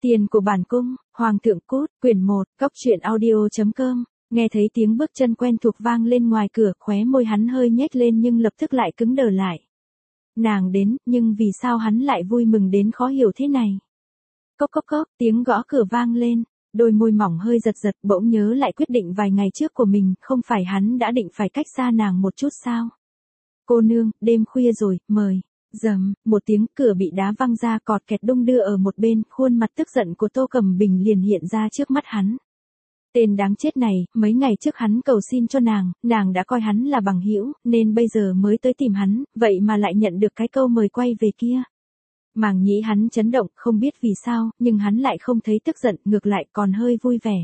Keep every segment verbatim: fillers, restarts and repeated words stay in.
Tiền của bản cung, Hoàng thượng cút, quyển một, Cóc truyện audio chấm com. Nghe thấy tiếng bước chân quen thuộc vang lên ngoài cửa, khóe môi hắn hơi nhếch lên nhưng lập tức lại cứng đờ lại. Nàng đến, nhưng vì sao hắn lại vui mừng đến khó hiểu thế này? Cốc cốc cốc, tiếng gõ cửa vang lên, đôi môi mỏng hơi giật giật, bỗng nhớ lại quyết định vài ngày trước của mình, không phải hắn đã định phải cách xa nàng một chút sao? Cô nương, đêm khuya rồi, mời. Dầm, một tiếng cửa bị đá văng ra, cọt kẹt đung đưa ở một bên, khuôn mặt tức giận của Tô Cẩm Bình liền hiện ra trước mắt hắn. Tên đáng chết này, mấy ngày trước hắn cầu xin cho nàng, nàng đã coi hắn là bằng hữu, nên bây giờ mới tới tìm hắn, vậy mà lại nhận được cái câu mời quay về kia. Màng nhĩ hắn chấn động, không biết vì sao, nhưng hắn lại không thấy tức giận, ngược lại còn hơi vui vẻ.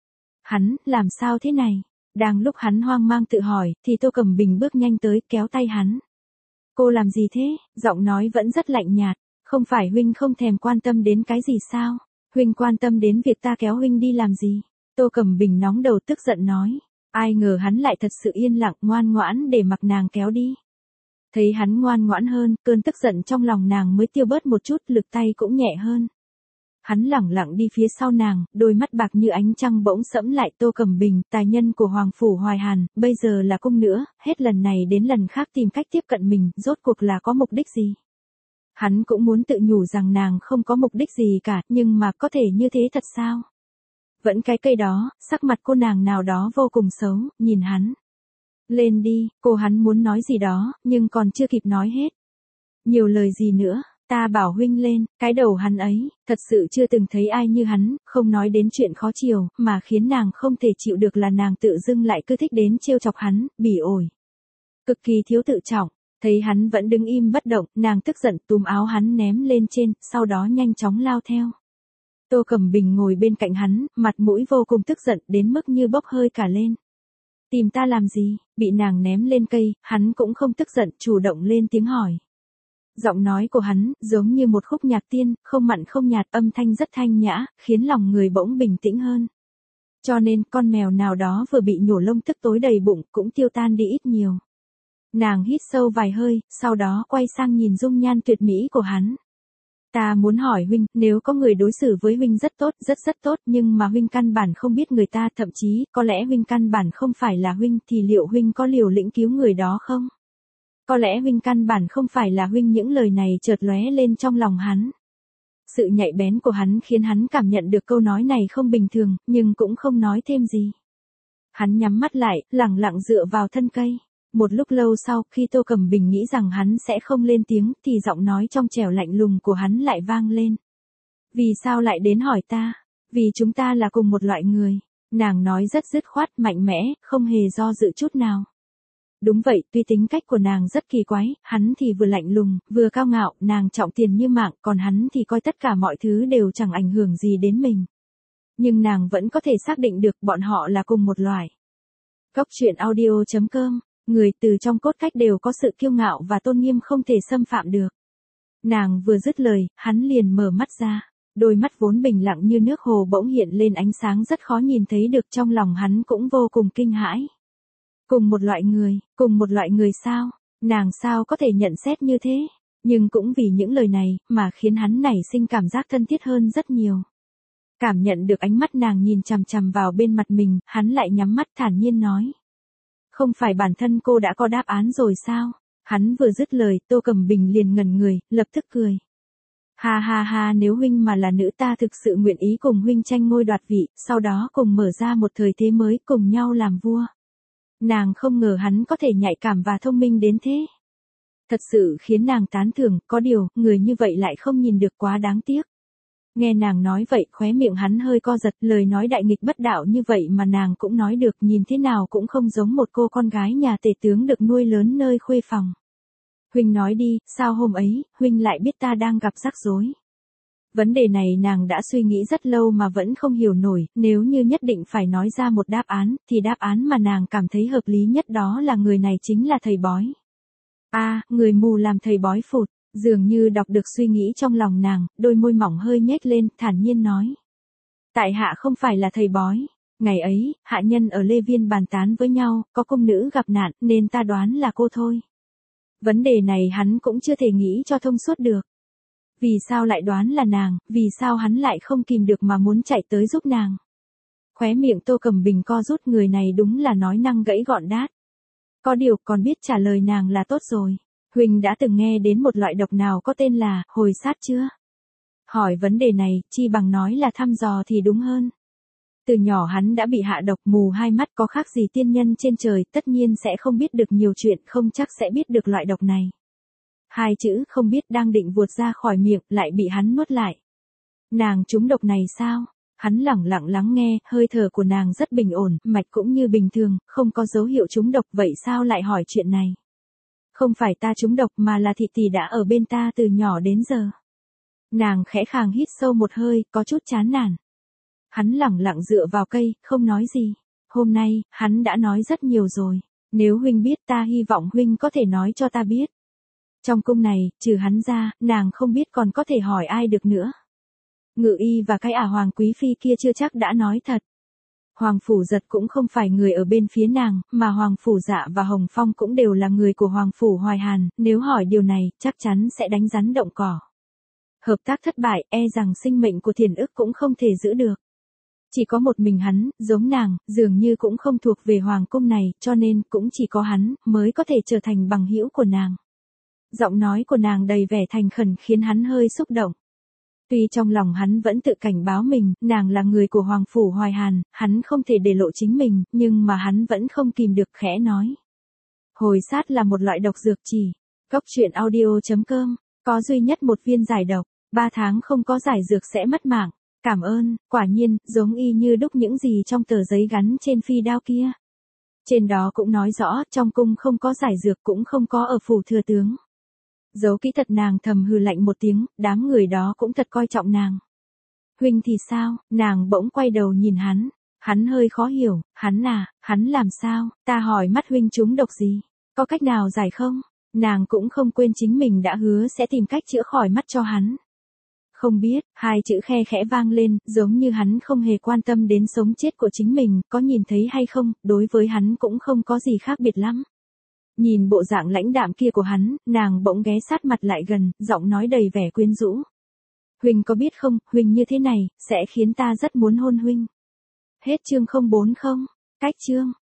Hắn, làm sao thế này? Đang lúc hắn hoang mang tự hỏi, thì Tô Cẩm Bình bước nhanh tới, kéo tay hắn. Cô làm gì thế? Giọng nói vẫn rất lạnh nhạt. Không phải huynh không thèm quan tâm đến cái gì sao? Huynh quan tâm đến việc ta kéo huynh đi làm gì? Tô Cẩm Bình nóng đầu tức giận nói. Ai ngờ hắn lại thật sự yên lặng ngoan ngoãn để mặc nàng kéo đi. Thấy hắn ngoan ngoãn hơn, cơn tức giận trong lòng nàng mới tiêu bớt một chút, lực tay cũng nhẹ hơn. Hắn lẳng lặng đi phía sau nàng, đôi mắt bạc như ánh trăng bỗng sẫm lại. Tô Cẩm Bình, tài nhân của Hoàng Phủ Hoài Hàn, bây giờ là cung nữa, hết lần này đến lần khác tìm cách tiếp cận mình, rốt cuộc là có mục đích gì? Hắn cũng muốn tự nhủ rằng nàng không có mục đích gì cả, nhưng mà có thể như thế thật sao? Vẫn cái cây đó, sắc mặt cô nàng nào đó vô cùng xấu, nhìn hắn. Lên đi, cô hắn muốn nói gì đó, nhưng còn chưa kịp nói hết. Nhiều lời gì nữa? Ta bảo huynh lên, cái đầu hắn ấy, thật sự chưa từng thấy ai như hắn, không nói đến chuyện khó chiều, mà khiến nàng không thể chịu được là nàng tự dưng lại cứ thích đến trêu chọc hắn, bỉ ổi. Cực kỳ thiếu tự trọng, thấy hắn vẫn đứng im bất động, nàng tức giận túm áo hắn ném lên trên, sau đó nhanh chóng lao theo. Tô Cẩm Bình ngồi bên cạnh hắn, mặt mũi vô cùng tức giận đến mức như bốc hơi cả lên. Tìm ta làm gì? Bị nàng ném lên cây, hắn cũng không tức giận, chủ động lên tiếng hỏi. Giọng nói của hắn, giống như một khúc nhạc tiên, không mặn không nhạt, âm thanh rất thanh nhã, khiến lòng người bỗng bình tĩnh hơn. Cho nên, con mèo nào đó vừa bị nhổ lông tức tối đầy bụng, cũng tiêu tan đi ít nhiều. Nàng hít sâu vài hơi, sau đó quay sang nhìn dung nhan tuyệt mỹ của hắn. Ta muốn hỏi huynh, nếu có người đối xử với huynh rất tốt, rất rất tốt, nhưng mà huynh căn bản không biết người ta, thậm chí, có lẽ huynh căn bản không phải là huynh, thì liệu huynh có liều lĩnh cứu người đó không? Có lẽ huynh căn bản không phải là huynh. Những lời này chợt lóe lên trong lòng hắn. Sự nhạy bén của hắn khiến hắn cảm nhận được câu nói này không bình thường, nhưng cũng không nói thêm gì. Hắn nhắm mắt lại, lẳng lặng dựa vào thân cây. Một lúc lâu sau, khi Tô Cẩm Bình nghĩ rằng hắn sẽ không lên tiếng, thì giọng nói trong trẻo lạnh lùng của hắn lại vang lên. Vì sao lại đến hỏi ta? Vì chúng ta là cùng một loại người. Nàng nói rất dứt khoát, mạnh mẽ, không hề do dự chút nào. Đúng vậy, tuy tính cách của nàng rất kỳ quái, hắn thì vừa lạnh lùng, vừa cao ngạo, nàng trọng tiền như mạng, còn hắn thì coi tất cả mọi thứ đều chẳng ảnh hưởng gì đến mình. Nhưng nàng vẫn có thể xác định được bọn họ là cùng một loại. Cóc truyện audio chấm com, người từ trong cốt cách đều có sự kiêu ngạo và tôn nghiêm không thể xâm phạm được. Nàng vừa dứt lời, hắn liền mở mắt ra. Đôi mắt vốn bình lặng như nước hồ bỗng hiện lên ánh sáng rất khó nhìn thấy được, trong lòng hắn cũng vô cùng kinh hãi. Cùng một loại người, cùng một loại người sao? Nàng sao có thể nhận xét như thế? Nhưng cũng vì những lời này, mà khiến hắn nảy sinh cảm giác thân thiết hơn rất nhiều. Cảm nhận được ánh mắt nàng nhìn chằm chằm vào bên mặt mình, hắn lại nhắm mắt thản nhiên nói. Không phải bản thân cô đã có đáp án rồi sao? Hắn vừa dứt lời, Tô Cẩm Bình liền ngẩn người, lập tức cười. Ha ha ha, nếu huynh mà là nữ ta thực sự nguyện ý cùng huynh tranh ngôi đoạt vị, sau đó cùng mở ra một thời thế mới, cùng nhau làm vua. Nàng không ngờ hắn có thể nhạy cảm và thông minh đến thế. Thật sự khiến nàng tán thưởng, có điều, người như vậy lại không nhìn được, quá đáng tiếc. Nghe nàng nói vậy, khóe miệng hắn hơi co giật, lời nói đại nghịch bất đạo như vậy mà nàng cũng nói được, nhìn thế nào cũng không giống một cô con gái nhà tể tướng được nuôi lớn nơi khuê phòng. Huynh nói đi, sao hôm ấy, huynh lại biết ta đang gặp rắc rối? Vấn đề này nàng đã suy nghĩ rất lâu mà vẫn không hiểu nổi, nếu như nhất định phải nói ra một đáp án, thì đáp án mà nàng cảm thấy hợp lý nhất đó là người này chính là thầy bói. A, à, người mù làm thầy bói phụt, dường như đọc được suy nghĩ trong lòng nàng, đôi môi mỏng hơi nhếch lên, thản nhiên nói. Tại hạ không phải là thầy bói, ngày ấy, hạ nhân ở Lê Viên bàn tán với nhau, có cung nữ gặp nạn, nên ta đoán là cô thôi. Vấn đề này hắn cũng chưa thể nghĩ cho thông suốt được. Vì sao lại đoán là nàng, vì sao hắn lại không kìm được mà muốn chạy tới giúp nàng. Khóe miệng Tô Cẩm Bình co rút, người này đúng là nói năng gãy gọn đát. Có điều còn biết trả lời nàng là tốt rồi. Huynh đã từng nghe đến một loại độc nào có tên là hồi sát chưa? Hỏi vấn đề này, chi bằng nói là thăm dò thì đúng hơn. Từ nhỏ hắn đã bị hạ độc, mù hai mắt, có khác gì tiên nhân trên trời, tất nhiên sẽ không biết được nhiều chuyện, không chắc sẽ biết được loại độc này. Hai chữ không biết đang định vuột ra khỏi miệng, lại bị hắn nuốt lại. Nàng trúng độc này sao? Hắn lẳng lặng lắng nghe, hơi thở của nàng rất bình ổn, mạch cũng như bình thường, không có dấu hiệu trúng độc, vậy sao lại hỏi chuyện này? Không phải ta trúng độc mà là thị tỷ đã ở bên ta từ nhỏ đến giờ. Nàng khẽ khàng hít sâu một hơi, có chút chán nản. Hắn lẳng lặng dựa vào cây, không nói gì. Hôm nay, hắn đã nói rất nhiều rồi. Nếu huynh biết, ta hy vọng huynh có thể nói cho ta biết. Trong cung này, trừ hắn ra, nàng không biết còn có thể hỏi ai được nữa. Ngự y và cái ả Hoàng Quý Phi kia chưa chắc đã nói thật. Hoàng Phủ Giật cũng không phải người ở bên phía nàng, mà Hoàng Phủ Dạ và Hồng Phong cũng đều là người của Hoàng Phủ Hoài Hàn, nếu hỏi điều này, chắc chắn sẽ đánh rắn động cỏ. Hợp tác thất bại, e rằng sinh mệnh của Thiền Ức cũng không thể giữ được. Chỉ có một mình hắn, giống nàng, dường như cũng không thuộc về Hoàng cung này, cho nên cũng chỉ có hắn, mới có thể trở thành bằng hữu của nàng. Giọng nói của nàng đầy vẻ thành khẩn khiến hắn hơi xúc động. Tuy trong lòng hắn vẫn tự cảnh báo mình, nàng là người của Hoàng Phủ Hoài Hàn, hắn không thể để lộ chính mình, nhưng mà hắn vẫn không kìm được khẽ nói. Hồi sát là một loại độc dược chỉ. Góc truyện audio chấm com, có duy nhất một viên giải độc, ba tháng không có giải dược sẽ mất mạng. Cảm ơn, quả nhiên, giống y như đúc những gì trong tờ giấy gắn trên phi đao kia. Trên đó cũng nói rõ, trong cung không có giải dược, cũng không có ở phủ thừa tướng. Giấu kỹ thật, nàng thầm hừ lạnh một tiếng, đám người đó cũng thật coi trọng nàng. Huynh thì sao? Nàng bỗng quay đầu nhìn hắn. Hắn hơi khó hiểu, hắn à, hắn làm sao? Ta hỏi mắt huynh trúng độc gì? Có cách nào giải không? Nàng cũng không quên chính mình đã hứa sẽ tìm cách chữa khỏi mắt cho hắn. Không biết, hai chữ khe khẽ vang lên, giống như hắn không hề quan tâm đến sống chết của chính mình, có nhìn thấy hay không, đối với hắn cũng không có gì khác biệt lắm. Nhìn bộ dạng lãnh đạm kia của hắn, nàng bỗng ghé sát mặt lại gần, giọng nói đầy vẻ quyến rũ. Huynh có biết không, huynh như thế này, sẽ khiến ta rất muốn hôn huynh. Hết chương không bốn không, cách chương.